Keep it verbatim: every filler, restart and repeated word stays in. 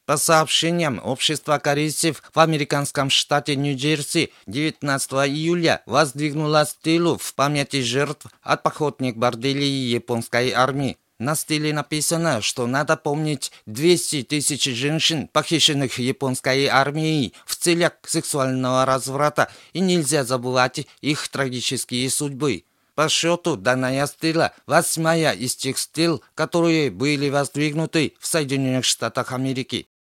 По сообщениям общества корейцев в американском штате Нью-Джерси девятнадцатого июля воздвигнула стелу в памяти жертв от походных борделей японской армии. На стеле написано, что надо помнить двести тысяч женщин, похищенных японской армией в целях сексуального разврата, и нельзя забывать их трагические судьбы. По счету, данная стела восьмая из тех стел, которые были воздвигнуты в Соединенных Штатах Америки.